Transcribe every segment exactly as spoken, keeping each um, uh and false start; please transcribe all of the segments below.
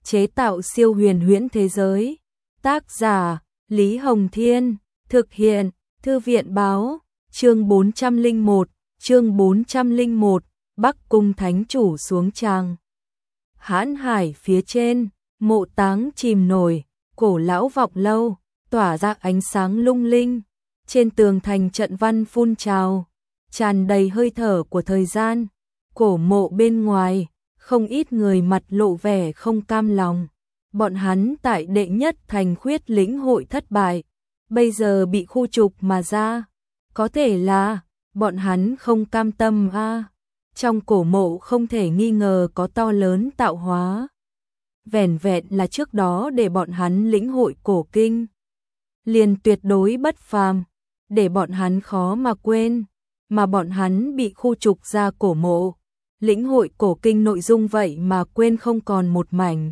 chế tạo siêu huyền huyễn thế giới. Tác giả Lý Hồng Thiên, thực hiện Thư viện Báo, chương bốn trăm lẻ một, chương bốn trăm lẻ một, Bắc Cung Thánh Chủ xuống tràng. Hãn hải phía trên, mộ táng chìm nổi, cổ lão vọng lâu, tỏa ra ánh sáng lung linh. Trên tường thành trận văn phun trào, tràn đầy hơi thở của thời gian. Cổ mộ bên ngoài, không ít người mặt lộ vẻ không cam lòng. Bọn hắn tại đệ nhất thành khuyết lĩnh hội thất bại, bây giờ bị khu trục mà ra. Có thể là, bọn hắn không cam tâm a. À. Trong cổ mộ không thể nghi ngờ có to lớn tạo hóa. Vẻn vẹn là trước đó để bọn hắn lĩnh hội cổ kinh, liền tuyệt đối bất phàm, để bọn hắn khó mà quên, mà bọn hắn bị khu trục ra cổ mộ. Lĩnh hội cổ kinh nội dung vậy mà quên không còn một mảnh.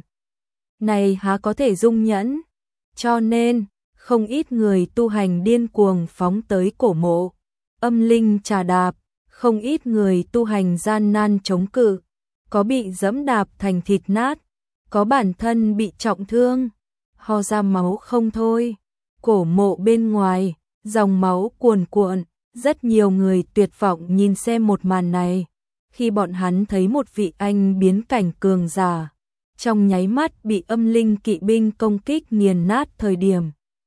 Này há có thể dung nhẫn, cho nên, không ít người tu hành điên cuồng phóng tới cổ mộ, âm linh trà đạp, không ít người tu hành gian nan chống cự, có bị giẫm đạp thành thịt nát, có bản thân bị trọng thương, ho ra máu không thôi. Cổ mộ bên ngoài, dòng máu cuồn cuộn, rất nhiều người tuyệt vọng nhìn xem một màn này. Khi bọn hắn thấy một vị anh biến cảnh cường giả, trong nháy mắt bị âm linh kỵ binh công kích nghiền nát thời điểm,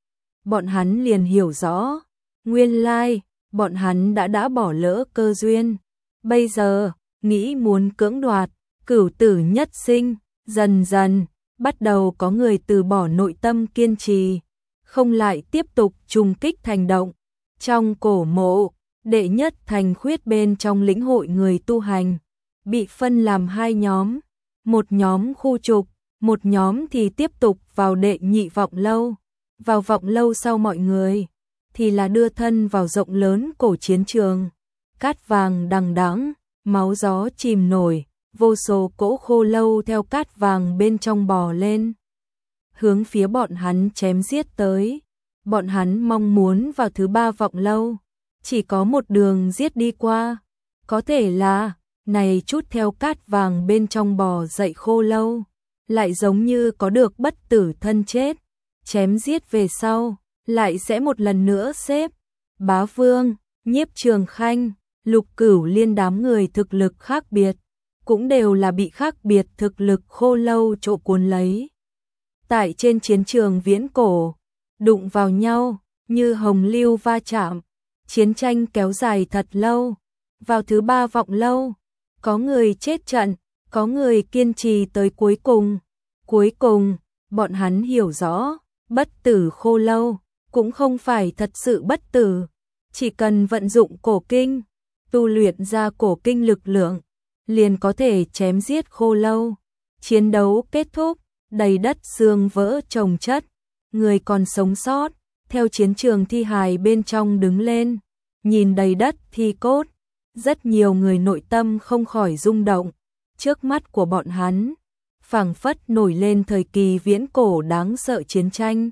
bọn hắn liền hiểu rõ, nguyên lai, bọn hắn đã đã bỏ lỡ cơ duyên. Bây giờ, nghĩ muốn cưỡng đoạt, cửu tử nhất sinh, dần dần, bắt đầu có người từ bỏ nội tâm kiên trì, không lại tiếp tục trùng kích thành động. Trong cổ mộ, đệ nhất thành khuyết bên trong lĩnh hội người tu hành, bị phân làm hai nhóm, một nhóm khu trục, một nhóm thì tiếp tục vào đệ nhị vọng lâu. Vào vọng lâu sau mọi người, thì là đưa thân vào rộng lớn cổ chiến trường. Cát vàng đằng đẵng, máu gió chìm nổi, vô số cỗ khô lâu theo cát vàng bên trong bò lên, hướng phía bọn hắn chém giết tới. Bọn hắn mong muốn vào thứ ba vọng lâu, chỉ có một đường giết đi qua. Có thể là, này chút theo cát vàng bên trong bò dậy khô lâu, lại giống như có được bất tử thân chết, chém giết về sau, lại sẽ một lần nữa xếp. Bá Vương, Nhiếp Trường Khanh, Lục Cửu Liên đám người thực lực khác biệt, cũng đều là bị khác biệt thực lực khô lâu trộn cuốn lấy. Tại trên chiến trường viễn cổ, đụng vào nhau, như hồng lưu va chạm, chiến tranh kéo dài thật lâu. Vào thứ ba vọng lâu, có người chết trận, có người kiên trì tới cuối cùng. Cuối cùng, bọn hắn hiểu rõ, bất tử khô lâu, cũng không phải thật sự bất tử. Chỉ cần vận dụng cổ kinh, tu luyện ra cổ kinh lực lượng, liền có thể chém giết khô lâu. Chiến đấu kết thúc, đầy đất xương vỡ chồng chất, người còn sống sót, theo chiến trường thi hài bên trong đứng lên, nhìn đầy đất thi cốt. Rất nhiều người nội tâm không khỏi rung động, trước mắt của bọn hắn, phảng phất nổi lên thời kỳ viễn cổ đáng sợ chiến tranh.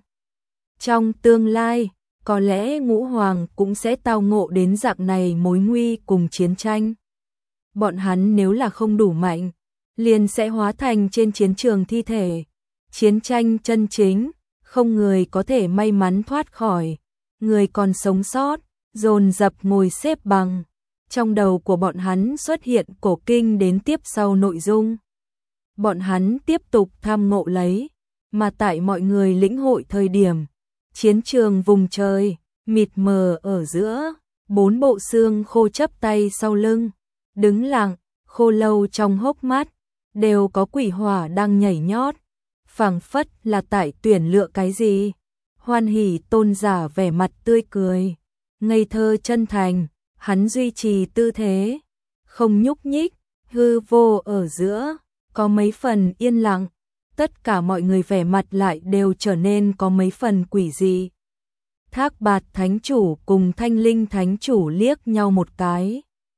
Trong tương lai, có lẽ ngũ hoàng cũng sẽ tao ngộ đến dạng này mối nguy cùng chiến tranh. Bọn hắn nếu là không đủ mạnh, liền sẽ hóa thành trên chiến trường thi thể. Chiến tranh chân chính, không người có thể may mắn thoát khỏi. Người còn sống sót, dồn dập ngồi xếp bằng. Trong đầu của bọn hắn xuất hiện cổ kinh đến tiếp sau nội dung. Bọn hắn tiếp tục tham ngộ lấy, mà tại mọi người lĩnh hội thời điểm, chiến trường vùng trời, mịt mờ ở giữa, bốn bộ xương khô chắp tay sau lưng, đứng lặng, khô lâu trong hốc mắt, đều có quỷ hỏa đang nhảy nhót, phảng phất là tại tuyển lựa cái gì. Hoan hỉ tôn giả vẻ mặt tươi cười, ngây thơ chân thành, hắn duy trì tư thế, không nhúc nhích, hư vô ở giữa, có mấy phần yên lặng, tất cả mọi người vẻ mặt lại đều trở nên có mấy phần quỷ dị. Thác Bạt Thánh Chủ cùng Thanh Linh Thánh Chủ liếc nhau một cái.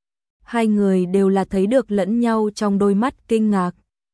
Hai người đều là thấy được lẫn nhau trong đôi mắt kinh ngạc.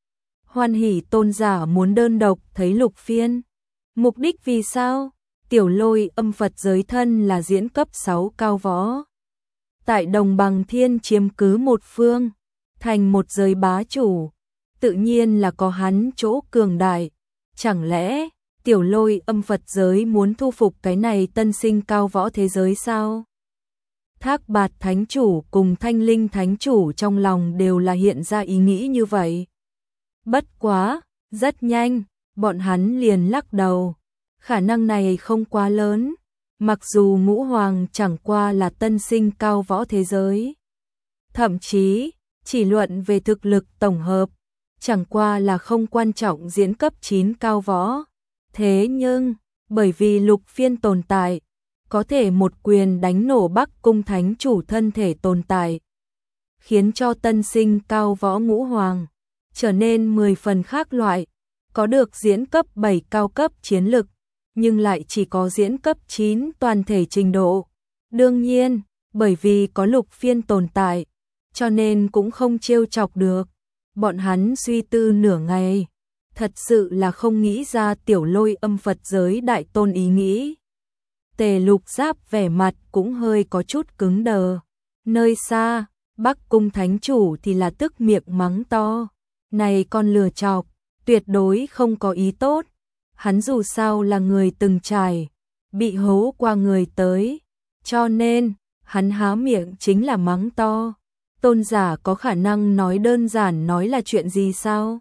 Hoan hỉ tôn giả muốn đơn độc thấy Lục Phiên. Mục đích vì sao? Tiểu Lôi âm Phật giới thân là diễn cấp sáu cao võ. Tại Đồng Bằng Thiên chiếm cứ một phương, thành một giới bá chủ. tự nhiên là có hắn chỗ cường đại. Chẳng lẽ Tiểu Lôi âm Phật giới muốn thu phục cái này tân sinh cao võ thế giới sao? Thác Bạt Thánh Chủ cùng Thanh Linh Thánh Chủ trong lòng đều là hiện ra ý nghĩ như vậy. Bất quá, rất nhanh, bọn hắn liền lắc đầu. Khả năng này không quá lớn, mặc dù Ngũ Hoàng chẳng qua là tân sinh cao võ thế giới. Thậm chí, chỉ luận về thực lực tổng hợp, chẳng qua là không quan trọng diễn cấp chín cao võ. Thế nhưng, bởi vì Lục Phiên tồn tại, có thể một quyền đánh nổ Bắc Cung Thánh Chủ thân thể tồn tại, khiến cho tân sinh cao võ Ngũ Hoàng trở nên mười phần khác loại, có được diễn cấp bảy cao cấp chiến lực, nhưng lại chỉ có diễn cấp chín toàn thể trình độ. Đương nhiên, bởi vì có Lục Phiên tồn tại, cho nên cũng không trêu chọc được. Bọn hắn suy tư nửa ngày, thật sự là không nghĩ ra Tiểu Lôi âm Phật giới đại tôn ý nghĩ. Tề Lục Giáp vẻ mặt cũng hơi có chút cứng đờ. Nơi xa, Bắc Cung Thánh Chủ thì là tức miệng mắng to. Này con lừa chọc, tuyệt đối không có ý tốt. Hắn dù sao là người từng trải, bị hố qua người tới. Cho nên, hắn há miệng chính là mắng to. Tôn giả có khả năng nói đơn giản nói là chuyện gì sao?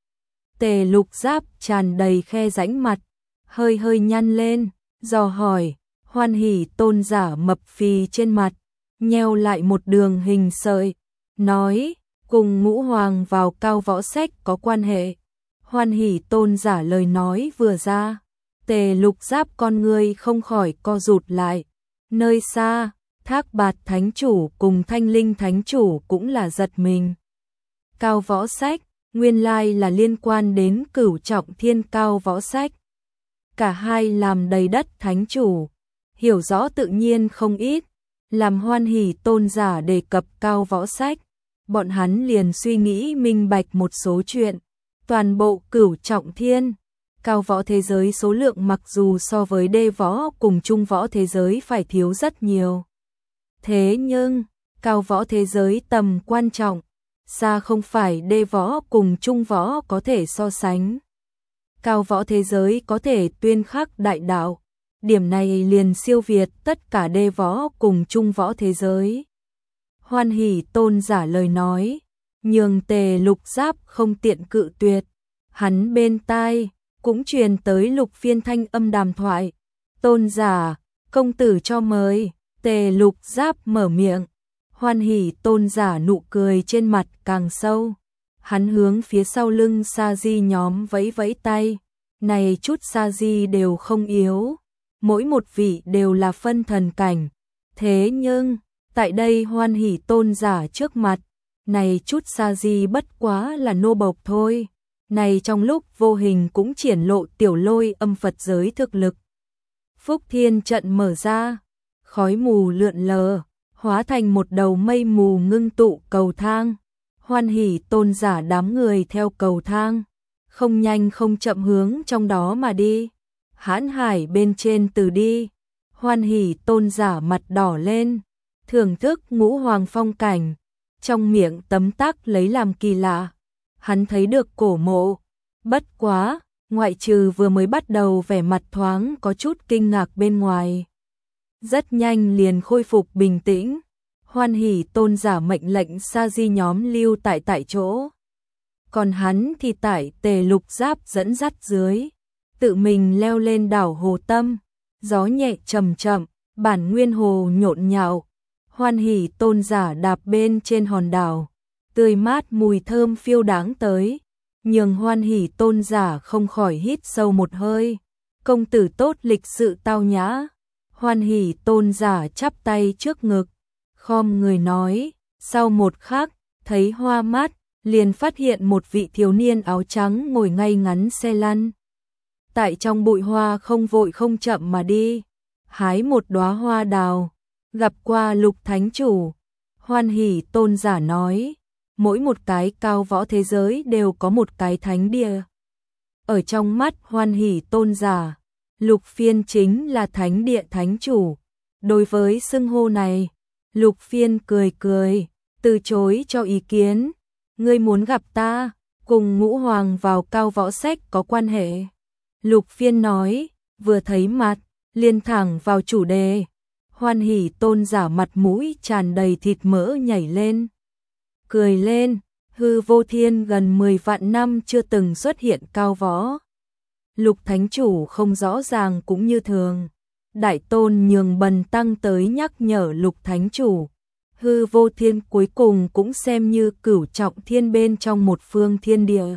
Tề Lục Giáp tràn đầy khe rãnh mặt, hơi hơi nhăn lên, dò hỏi. Hoan Hỉ tôn giả mập phì trên mặt, nheo lại một đường hình sợi, nói, cùng Ngũ Hoàng vào cao võ sách có quan hệ. Hoan Hỉ tôn giả lời nói vừa ra, Tề Lục Giáp con người không khỏi co rụt lại. Nơi xa, Thác Bạt Thánh Chủ cùng Thanh Linh Thánh Chủ cũng là giật mình. Cao võ sách, nguyên lai là liên quan đến Cửu Trọng Thiên cao võ sách. Cả hai làm đầy đất Thánh Chủ, hiểu rõ tự nhiên không ít. Làm Hoan Hỉ tôn giả đề cập cao võ sách, bọn hắn liền suy nghĩ minh bạch một số chuyện. Toàn bộ Cửu Trọng Thiên, cao võ thế giới số lượng mặc dù so với đê võ cùng trung võ thế giới phải thiếu rất nhiều. Thế nhưng, cao võ thế giới tầm quan trọng, xa không phải đê võ cùng trung võ có thể so sánh. Cao võ thế giới có thể tuyên khắc đại đạo, điểm này liền siêu việt tất cả đê võ cùng trung võ thế giới. Hoan Hỉ tôn giả lời nói, nhường Tề Lục Giáp không tiện cự tuyệt. Hắn bên tai cũng truyền tới Lục Phiên thanh âm đàm thoại. Tôn giả, công tử cho mời. Tề Lục Giáp mở miệng. Hoan Hỉ tôn giả nụ cười trên mặt càng sâu. Hắn hướng phía sau lưng Sa Di nhóm vẫy vẫy tay. Này chút Sa Di đều không yếu, mỗi một vị đều là phân thần cảnh. Thế nhưng, tại đây Hoan Hỉ tôn giả trước mặt, này chút Sa Di bất quá là nô bộc thôi. Này trong lúc vô hình cũng triển lộ Tiểu Lôi âm Phật giới thực lực. Phúc Thiên trận mở ra, khói mù lượn lờ, hóa thành một đầu mây mù ngưng tụ cầu thang. Hoan Hỉ tôn giả đám người theo cầu thang, không nhanh không chậm hướng trong đó mà đi. Hãn hải bên trên từ đi, Hoan Hỉ tôn giả mặt đỏ lên, thưởng thức Ngũ Hoàng phong cảnh, trong miệng tấm tắc lấy làm kỳ lạ. Hắn thấy được cổ mộ, bất quá, ngoại trừ vừa mới bắt đầu vẻ mặt thoáng có chút kinh ngạc bên ngoài, rất nhanh liền khôi phục bình tĩnh. Hoan Hỉ tôn giả mệnh lệnh Sa Di nhóm lưu tại tại chỗ, còn hắn thì tại Tề Lục Giáp dẫn dắt dưới, tự mình leo lên đảo Hồ Tâm. Gió nhẹ chậm chậm, bản nguyên hồ nhộn nhạo. Hoan Hỉ tôn giả đạp bên trên hòn đảo, tươi mát mùi thơm phiêu đáng tới, nhường Hoan Hỉ tôn giả không khỏi hít sâu một hơi. Công tử tốt lịch sự tao nhã. Hoan Hỉ tôn giả chắp tay trước ngực, khom người nói. Sau một khắc, thấy hoa mắt, liền phát hiện một vị thiếu niên áo trắng ngồi ngay ngắn xe lăn. Tại trong bụi hoa không vội không chậm mà đi, hái một đóa hoa đào. Gặp qua Lục Thánh Chủ, Hoan Hỉ tôn giả nói, mỗi một cái cao võ thế giới đều có một cái thánh địa. Ở trong mắt Hoan Hỉ tôn giả, Lục Phiên chính là thánh địa thánh chủ. Đối với xưng hô này, Lục Phiên cười cười, từ chối cho ý kiến. Ngươi muốn gặp ta, cùng ngũ hoàng vào cao võ sách có quan hệ. Lục Phiên nói, vừa thấy mặt, liền thẳng vào chủ đề. Hoan Hỷ tôn giả mặt mũi tràn đầy thịt mỡ nhảy lên. Cười lên, Hư Vô Thiên gần mười vạn năm chưa từng xuất hiện cao võ. Lục Thánh Chủ không rõ ràng cũng như thường. Đại Tôn nhường Bần Tăng tới nhắc nhở Lục Thánh Chủ. Hư Vô Thiên cuối cùng cũng xem như cửu trọng thiên bên trong một phương thiên địa.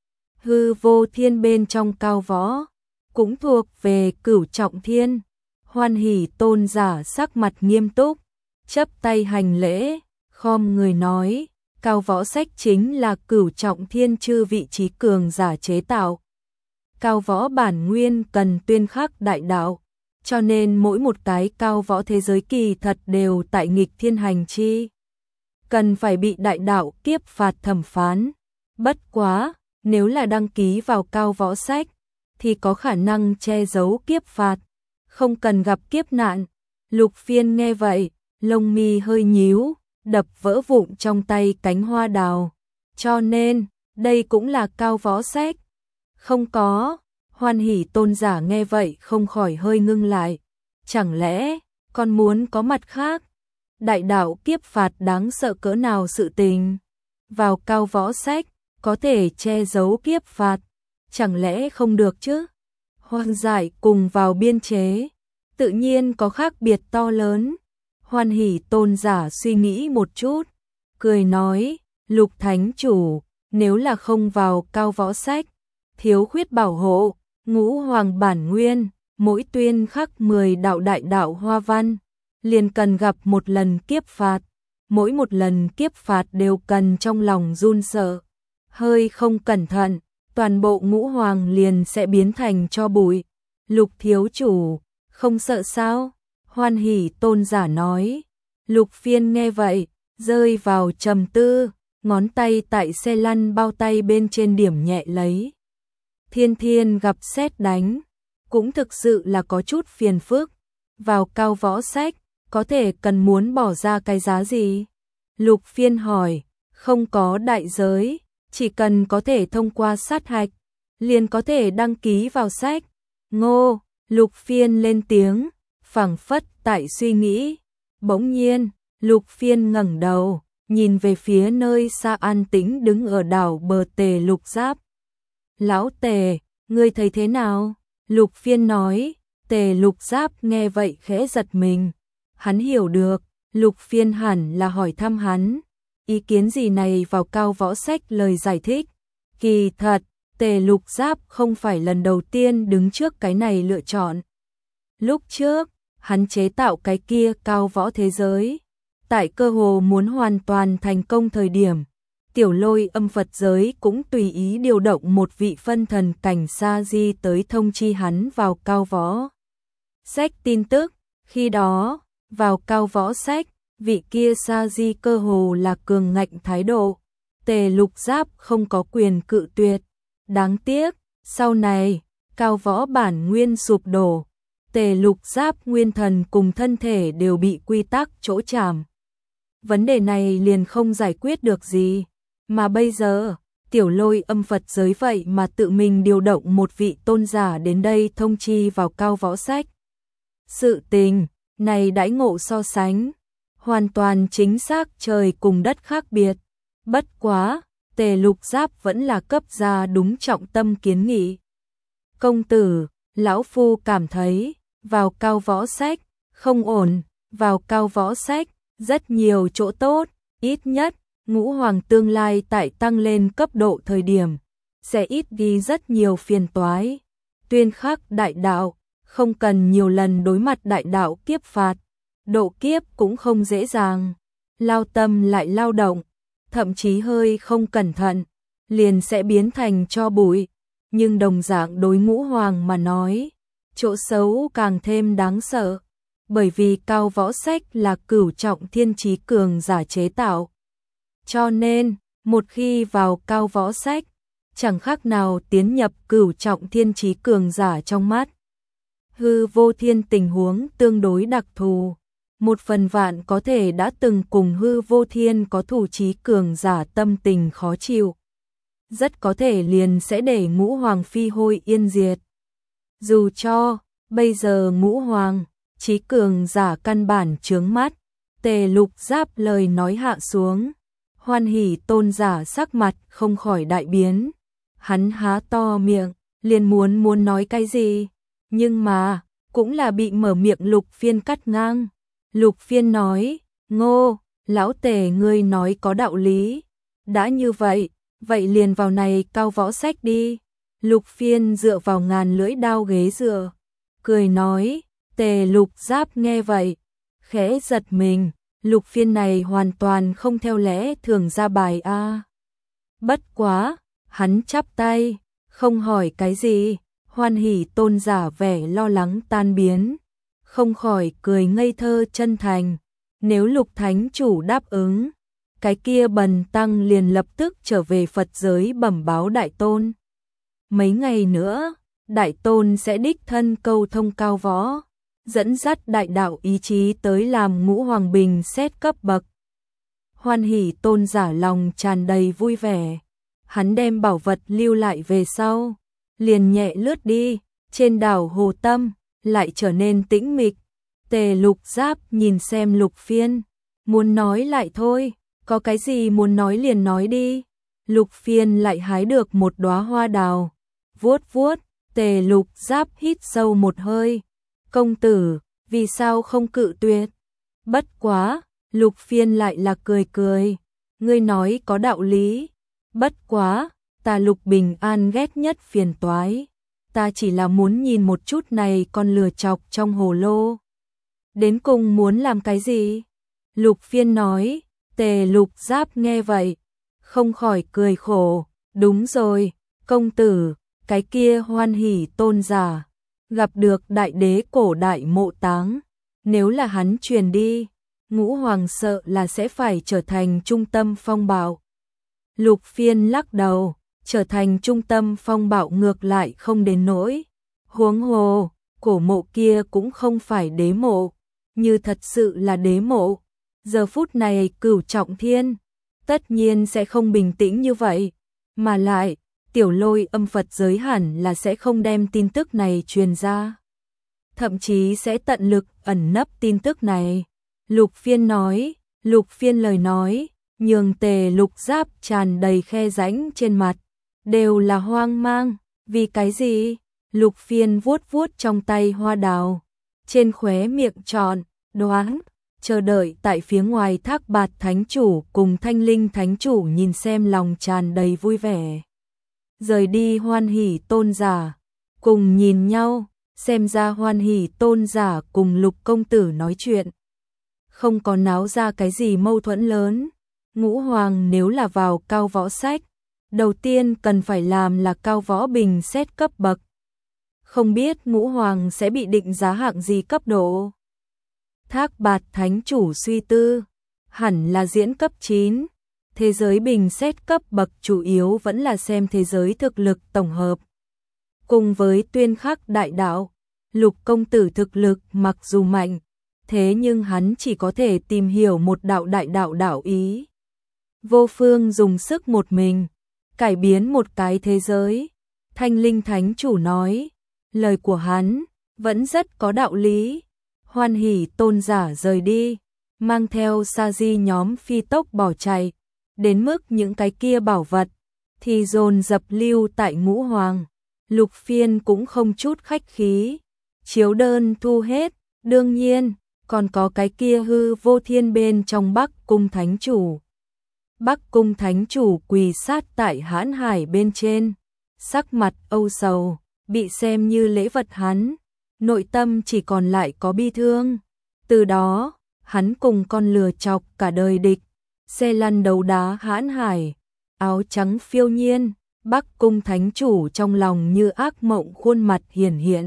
Hư Vô Thiên bên trong cao võ, cũng thuộc về cửu trọng thiên. Hoan Hỷ tôn giả sắc mặt nghiêm túc, chắp tay hành lễ, khom người nói, cao võ sách chính là cửu trọng thiên chư vị trí cường giả chế tạo. Cao võ bản nguyên cần tuyên khắc đại đạo, cho nên mỗi một cái cao võ thế giới kỳ thật đều tại nghịch thiên hành chi. Cần phải bị đại đạo kiếp phạt thẩm phán. Bất quá, nếu là đăng ký vào cao võ sách, thì có khả năng che giấu kiếp phạt, không cần gặp kiếp nạn. Lục Phiên nghe vậy, lông mi hơi nhíu, đập vỡ vụn trong tay cánh hoa đào. Cho nên, đây cũng là cao võ sách. Không có, Hoan Hỷ tôn giả nghe vậy không khỏi hơi ngưng lại. Chẳng lẽ, còn muốn có mặt khác? Đại đạo kiếp phạt đáng sợ cỡ nào sự tình? Vào cao võ sách, có thể che giấu kiếp phạt, chẳng lẽ không được chứ? Hoang dại cùng vào biên chế, tự nhiên có khác biệt to lớn. Hoan Hỷ tôn giả suy nghĩ một chút, cười nói, Lục Thánh Chủ, nếu là không vào cao võ sách, thiếu khuyết bảo hộ, ngũ hoàng bản nguyên, mỗi tuyên khắc mười đạo đại đạo hoa văn, liền cần gặp một lần kiếp phạt. Mỗi một lần kiếp phạt đều cần trong lòng run sợ. Hơi không cẩn thận, toàn bộ ngũ hoàng liền sẽ biến thành tro bụi. Lục thiếu chủ, không sợ sao? Hoan Hỷ tôn giả nói. Lục Phiên nghe vậy, rơi vào trầm tư, ngón tay tại xe lăn bao tay bên trên điểm nhẹ lấy. Thiên thiên gặp sét đánh, cũng thực sự là có chút phiền phức. Vào cao võ sách, có thể cần muốn bỏ ra cái giá gì? Lục Phiên hỏi, không có đại giới, chỉ cần có thể thông qua sát hạch, liền có thể đăng ký vào sách. Ngô, Lục Phiên lên tiếng, phảng phất tại suy nghĩ. Bỗng nhiên, Lục Phiên ngẩng đầu, nhìn về phía nơi xa an tĩnh đứng ở đảo bờ Tề Lục Giáp. Lão Tề, ngươi thấy thế nào? Lục Phiên nói. Tề Lục Giáp nghe vậy khẽ giật mình. Hắn hiểu được, Lục Phiên hẳn là hỏi thăm hắn. Ý kiến gì này vào cao võ sách lời giải thích. Kỳ thật, Tề Lục Giáp không phải lần đầu tiên đứng trước cái này lựa chọn. Lúc trước, hắn chế tạo cái kia cao võ thế giới. Tại cơ hồ muốn hoàn toàn thành công thời điểm, Tiểu Lôi âm Phật giới cũng tùy ý điều động một vị phân thần cảnh sa di tới thông chi hắn vào cao võ sách tin tức. Khi đó, vào cao võ sách, vị kia sa di cơ hồ là cường ngạnh thái độ. Tề Lục Giáp không có quyền cự tuyệt. Đáng tiếc, sau này, cao võ bản nguyên sụp đổ. Tề Lục Giáp nguyên thần cùng thân thể đều bị quy tắc chỗ chạm. Vấn đề này liền không giải quyết được gì. Mà bây giờ, Tiểu Lôi âm Phật giới vậy mà tự mình điều động một vị tôn giả đến đây thông chi vào cao võ sách. Sự tình này đãi ngộ so sánh, hoàn toàn chính xác trời cùng đất khác biệt. Bất quá, Tề Lục Giáp vẫn là cấp ra đúng trọng tâm kiến nghị. Công tử, lão phu cảm thấy, vào cao võ sách, không ổn, vào cao võ sách, rất nhiều chỗ tốt, ít nhất, ngũ hoàng tương lai tại tăng lên cấp độ thời điểm, sẽ ít đi rất nhiều phiền toái. Tuyên khắc đại đạo, không cần nhiều lần đối mặt đại đạo kiếp phạt, độ kiếp cũng không dễ dàng, lao tâm lại lao động, thậm chí hơi không cẩn thận, liền sẽ biến thành tro bụi. Nhưng đồng dạng đối ngũ hoàng mà nói, chỗ xấu càng thêm đáng sợ, bởi vì cao võ sách là cửu trọng thiên chí cường giả chế tạo. Cho nên, một khi vào cao võ sách, chẳng khác nào tiến nhập cửu trọng thiên chí cường giả trong mắt. Hư Vô Thiên tình huống tương đối đặc thù, một phần vạn có thể đã từng cùng Hư Vô Thiên có thủ chí cường giả tâm tình khó chịu. rất có thể liền sẽ để Ngũ Hoàng phi hôi yên diệt. Dù cho, bây giờ Ngũ Hoàng, trí cường giả căn bản chướng mắt, Tề Lục Giáp lời nói hạ xuống. Hoan Hỷ Tôn giả sắc mặt không khỏi đại biến. Hắn há to miệng, liền muốn muốn nói cái gì, nhưng mà, cũng là bị mở miệng Lục Phiên cắt ngang. Lục Phiên nói, Ngô, lão Tề ngươi nói có đạo lý. Đã như vậy, vậy liền vào này cao võ sách đi. Lục Phiên dựa vào ngàn lưỡi đao ghế dựa, cười nói. Tề Lục Giáp nghe vậy, khẽ giật mình. Lục Phiên này hoàn toàn không theo lẽ thường ra bài a. Bất quá, hắn chắp tay, không hỏi cái gì. Hoan Hỷ Tôn giả vẻ lo lắng tan biến, không khỏi cười ngây thơ chân thành. Nếu Lục Thánh Chủ đáp ứng, cái kia Bần Tăng liền lập tức trở về Phật giới bẩm báo Đại Tôn. Mấy ngày nữa, Đại Tôn sẽ đích thân câu thông cao võ, dẫn dắt đại đạo ý chí tới làm Ngũ Hoàng bình xét cấp bậc. Hoan Hỷ Tôn giả lòng tràn đầy vui vẻ, hắn đem bảo vật lưu lại về sau, liền nhẹ lướt đi. Trên đảo Hồ Tâm lại trở nên tĩnh mịch. Tề Lục Giáp nhìn xem Lục Phiên, muốn nói lại thôi, có cái gì muốn nói liền nói đi. Lục Phiên lại hái được một đóa hoa đào, vuốt vuốt. Tề Lục Giáp hít sâu một hơi, công tử, vì sao không cự tuyệt? Bất quá, Lục Phiên lại là cười cười, ngươi nói có đạo lý. Bất quá, ta Lục Bình An ghét nhất phiền toái, ta chỉ là muốn nhìn một chút này con lừa chọc trong hồ lô. Đến cùng muốn làm cái gì? Lục Phiên nói. Tề Lục Giáp nghe vậy, không khỏi cười khổ, đúng rồi, công tử, cái kia Hoan Hỷ Tôn giả, gặp được đại đế cổ đại mộ táng, nếu là hắn truyền đi, Ngũ Hoàng sợ là sẽ phải trở thành trung tâm phong bạo. Lục Phiên lắc đầu, trở thành trung tâm phong bạo ngược lại không đến nỗi. Huống hồ, cổ mộ kia cũng không phải đế mộ, như thật sự là đế mộ, giờ phút này Cửu Trọng Thiên tất nhiên sẽ không bình tĩnh như vậy, mà lại Tiểu Lôi âm Phật giới hẳn là sẽ không đem tin tức này truyền ra, thậm chí sẽ tận lực ẩn nấp tin tức này. Lục Phiên nói. Lục Phiên lời nói nhường Tề Lục Giáp tràn đầy khe rãnh trên mặt, đều là hoang mang. Vì cái gì? Lục Phiên vuốt vuốt trong tay hoa đào, trên khóe miệng tròn, đoán, chờ đợi tại phía ngoài Thác Bạt Thánh Chủ cùng Thanh Linh Thánh Chủ nhìn xem lòng tràn đầy vui vẻ. Rời đi Hoan Hỷ Tôn giả, cùng nhìn nhau, xem ra Hoan Hỷ Tôn giả cùng Lục công tử nói chuyện, không có náo ra cái gì mâu thuẫn lớn. Ngũ Hoàng nếu là vào cao võ sách, đầu tiên cần phải làm là cao võ bình xét cấp bậc. Không biết Ngũ Hoàng sẽ bị định giá hạng gì cấp độ. Thác Bạt Thánh Chủ suy tư, hẳn là diễn cấp chín. Thế giới bình xét cấp bậc chủ yếu vẫn là xem thế giới thực lực tổng hợp. Cùng với tuyên khắc đại đạo, Lục công tử thực lực mặc dù mạnh, thế nhưng hắn chỉ có thể tìm hiểu một đạo đại đạo đạo ý. Vô phương dùng sức một mình, cải biến một cái thế giới. Thanh Linh Thánh Chủ nói, lời của hắn vẫn rất có đạo lý. Hoan Hỷ Tôn giả rời đi, mang theo sa di nhóm phi tốc bỏ chạy, đến mức những cái kia bảo vật thì dồn dập lưu tại Ngũ Hoàng. Lục Phiên cũng không chút khách khí, chiếu đơn thu hết, đương nhiên còn có cái kia hư vô thiên bên trong Bắc Cung Thánh Chủ. Bắc Cung Thánh Chủ quỳ sát tại hãn hải bên trên, sắc mặt âu sầu, bị xem như lễ vật hắn, nội tâm chỉ còn lại có bi thương. Từ đó, hắn cùng con lừa chọc cả đời địch, xe lăn đấu đá hãn hải, áo trắng phiêu nhiên. Bắc Cung Thánh Chủ trong lòng như ác mộng, khuôn mặt hiển hiện,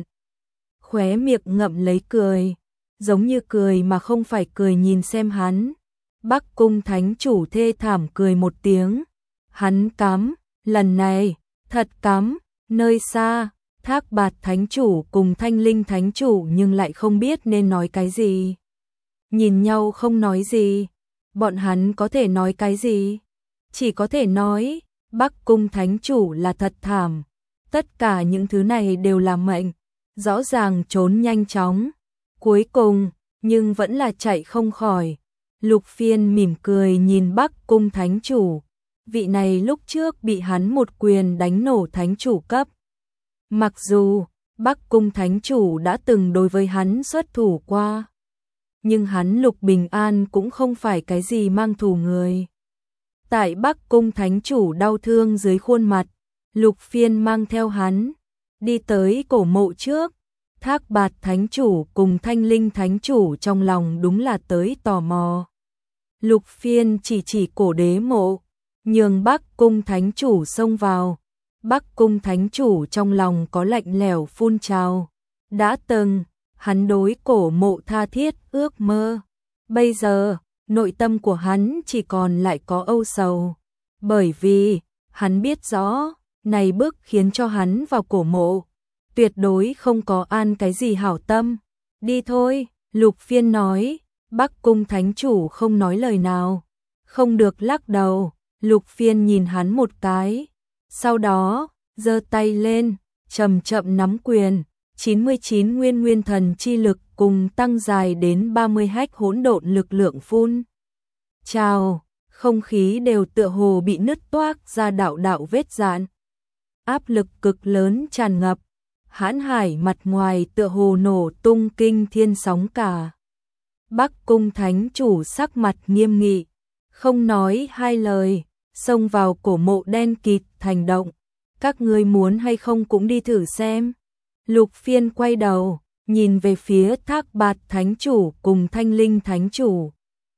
khóe miệng ngậm lấy cười, giống như cười mà không phải cười nhìn xem hắn. Bắc Cung Thánh Chủ thê thảm cười một tiếng, hắn cắm, lần này, thật cắm. Nơi xa, Thác Bạt Thánh Chủ cùng Thanh Linh Thánh Chủ nhưng lại không biết nên nói cái gì. Nhìn nhau không nói gì, bọn hắn có thể nói cái gì? Chỉ có thể nói, Bắc Cung Thánh Chủ là thật thảm, tất cả những thứ này đều là mệnh, rõ ràng trốn nhanh chóng, cuối cùng, nhưng vẫn là chạy không khỏi. Lục Phiên mỉm cười nhìn Bắc Cung Thánh Chủ, vị này lúc trước bị hắn một quyền đánh nổ Thánh Chủ cấp. Mặc dù Bắc Cung Thánh Chủ đã từng đối với hắn xuất thủ qua, nhưng hắn Lục Bình An cũng không phải cái gì mang thù người. Tại Bắc Cung Thánh Chủ đau thương dưới khuôn mặt, Lục Phiên mang theo hắn, đi tới cổ mộ trước. Thác Bạt Thánh Chủ cùng Thanh Linh Thánh Chủ trong lòng đúng là tới tò mò. Lục Phiên chỉ chỉ cổ đế mộ, nhường Bắc Cung Thánh Chủ xông vào. Bắc Cung Thánh Chủ trong lòng có lạnh lẽo phun trào. Đã từng, hắn đối cổ mộ tha thiết ước mơ. Bây giờ, nội tâm của hắn chỉ còn lại có âu sầu. Bởi vì, hắn biết rõ, này bước khiến cho hắn vào cổ mộ, tuyệt đối không có an cái gì hảo tâm. Đi thôi, Lục Phiên nói. Bắc Cung Thánh Chủ không nói lời nào, không được lắc đầu. Lục Phiên nhìn hắn một cái, sau đó giơ tay lên, chậm chậm nắm quyền, chín mươi chín nguyên nguyên thần chi lực cùng tăng dài đến ba mươi hách hỗn độn lực lượng phun. Chào, không khí đều tựa hồ bị nứt toác ra đạo đạo vết rạn. Áp lực cực lớn tràn ngập, hãn hải mặt ngoài tựa hồ nổ tung kinh thiên sóng cả. Bắc Cung Thánh Chủ sắc mặt nghiêm nghị, không nói hai lời, xông vào cổ mộ đen kịt thành động. Các ngươi muốn hay không cũng đi thử xem. Lục Phiên quay đầu, nhìn về phía Thác Bạt Thánh Chủ cùng Thanh Linh Thánh Chủ.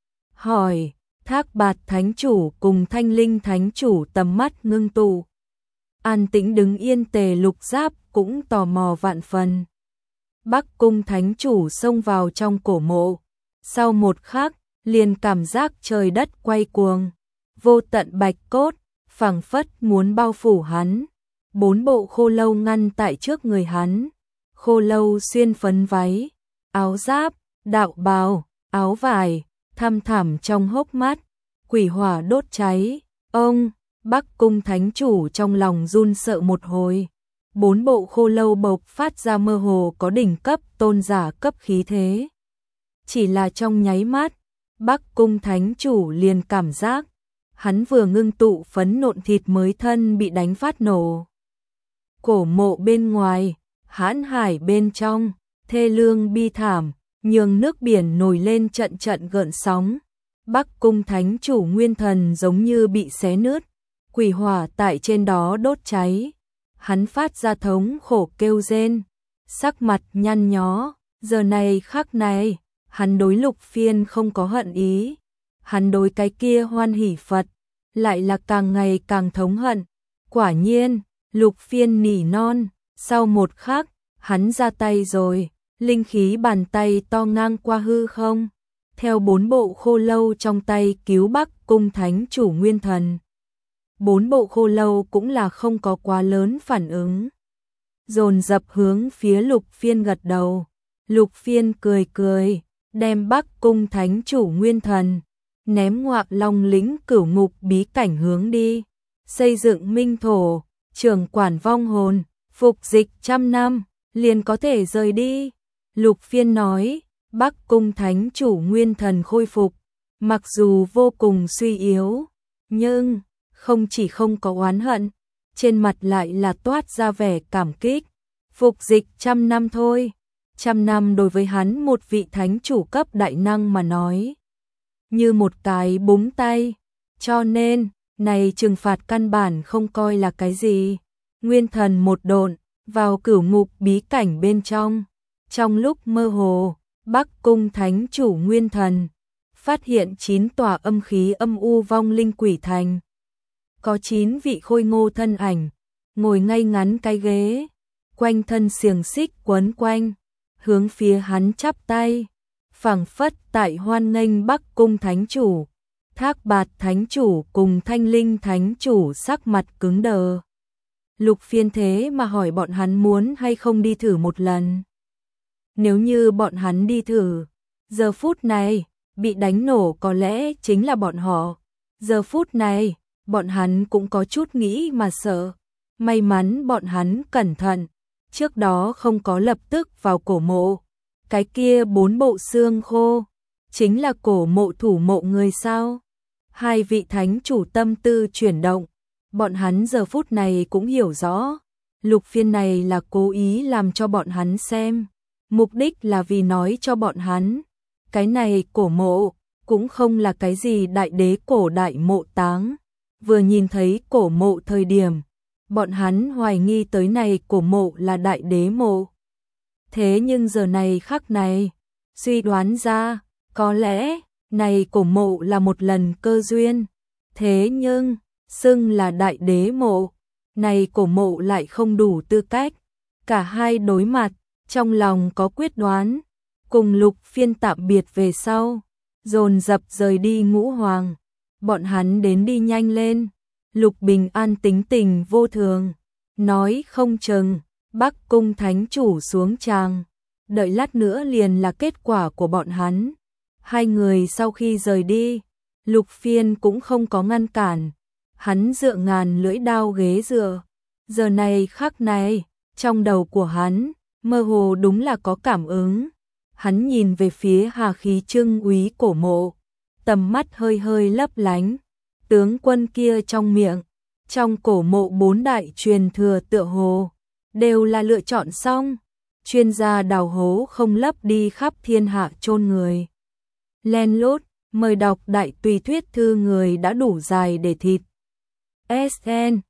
Hỏi, Thác Bạt Thánh Chủ cùng Thanh Linh Thánh Chủ tầm mắt ngưng tụ. An tĩnh đứng yên Tề Lục Giáp cũng tò mò vạn phần. Bắc Cung Thánh Chủ xông vào trong cổ mộ. Sau một khắc, liền cảm giác trời đất quay cuồng. Vô tận bạch cốt, phảng phất muốn bao phủ hắn. Bốn bộ khô lâu ngăn tại trước người hắn. Khô lâu xuyên phấn váy, áo giáp, đạo bào, áo vải, thăm thẳm trong hốc mắt, quỷ hỏa đốt cháy. Ông, Bắc Cung Thánh Chủ trong lòng run sợ một hồi. Bốn bộ khô lâu bộc phát ra mơ hồ có đỉnh cấp tôn giả cấp khí thế. Chỉ là trong nháy mắt, Bắc Cung Thánh Chủ liền cảm giác, hắn vừa ngưng tụ phấn nộn thịt mới thân bị đánh phát nổ. Cổ mộ bên ngoài, hãn hải bên trong, thê lương bi thảm, nhường nước biển nổi lên trận trận gợn sóng. Bắc Cung Thánh Chủ nguyên thần giống như bị xé nứt, quỷ hỏa tại trên đó đốt cháy. Hắn phát ra thống khổ kêu rên, sắc mặt nhăn nhó. Giờ này khắc này, hắn đối Lục Phiên không có hận ý, hắn đối cái kia Hoan Hỷ Phật lại là càng ngày càng thống hận. Quả nhiên, Lục Phiên nỉ non, sau một khắc, hắn ra tay rồi, linh khí bàn tay to ngang qua hư không, theo bốn bộ khô lâu trong tay cứu Bắc Cung Thánh Chủ nguyên thần. Bốn bộ khô lâu cũng là không có quá lớn phản ứng, dồn dập hướng phía Lục Phiên gật đầu. Lục Phiên cười cười, đem Bắc Cung Thánh Chủ nguyên thần ném ngoạc Long lĩnh cửu ngục bí cảnh hướng đi, xây dựng minh thổ, trưởng quản vong hồn, phục dịch trăm năm, liền có thể rời đi. Lục Phiên nói, Bắc Cung Thánh Chủ nguyên thần khôi phục, mặc dù vô cùng suy yếu, nhưng không chỉ không có oán hận, trên mặt lại là toát ra vẻ cảm kích. Phục dịch trăm năm thôi, trăm năm đối với hắn một vị thánh chủ cấp đại năng mà nói, như một cái búng tay, cho nên, này trừng phạt căn bản không coi là cái gì. Nguyên thần một độn, vào cửu ngục bí cảnh bên trong, trong lúc mơ hồ, Bắc Cung Thánh Chủ nguyên thần phát hiện chín tòa âm khí âm u vong linh quỷ thành. Có chín vị khôi ngô thân ảnh, ngồi ngay ngắn cái ghế, quanh thân xiềng xích quấn quanh, hướng phía hắn chắp tay, phảng phất tại hoan nghênh Bắc Cung Thánh Chủ. Thác Bạt Thánh Chủ cùng Thanh Linh Thánh Chủ sắc mặt cứng đờ. Lục Phiên thế mà hỏi bọn hắn muốn hay không đi thử một lần. Nếu như bọn hắn đi thử, giờ phút này, bị đánh nổ có lẽ chính là bọn họ. Giờ phút này, bọn hắn cũng có chút nghĩ mà sợ. May mắn bọn hắn cẩn thận, trước đó không có lập tức vào cổ mộ. Cái kia bốn bộ xương khô, chính là cổ mộ thủ mộ người sao? Hai vị thánh chủ tâm tư chuyển động, bọn hắn giờ phút này cũng hiểu rõ. Lục Phiên này là cố ý làm cho bọn hắn xem, mục đích là vì nói cho bọn hắn. Cái này cổ mộ, cũng không là cái gì đại đế cổ đại mộ táng. Vừa nhìn thấy cổ mộ thời điểm, bọn hắn hoài nghi tới này cổ mộ là đại đế mộ. Thế nhưng giờ này khắc này, suy đoán ra, có lẽ, này cổ mộ là một lần cơ duyên. Thế nhưng, xưng là đại đế mộ, này cổ mộ lại không đủ tư cách. Cả hai đối mặt, trong lòng có quyết đoán, cùng Lục Phiên tạm biệt về sau, dồn dập rời đi Ngũ Hoàng. Bọn hắn đến đi nhanh lên. Lục Bình An tính tình vô thường, nói không chừng Bắc Cung thánh chủ xuống tràng, đợi lát nữa liền là kết quả của bọn hắn. Hai người sau khi rời đi, Lục Phiên cũng không có ngăn cản, hắn dựa ngàn lưỡi đao ghế dựa. Giờ này khắc này, trong đầu của hắn, mơ hồ đúng là có cảm ứng. Hắn nhìn về phía hà khí trưng úy cổ mộ, tầm mắt hơi hơi lấp lánh. Tướng quân kia trong miệng, trong cổ mộ bốn đại truyền thừa tựa hồ, đều là lựa chọn xong. Chuyên gia đào hố không lấp đi khắp thiên hạ chôn người. Len lút, mời đọc đại tùy thuyết thư người đã đủ dài để thịt. ét en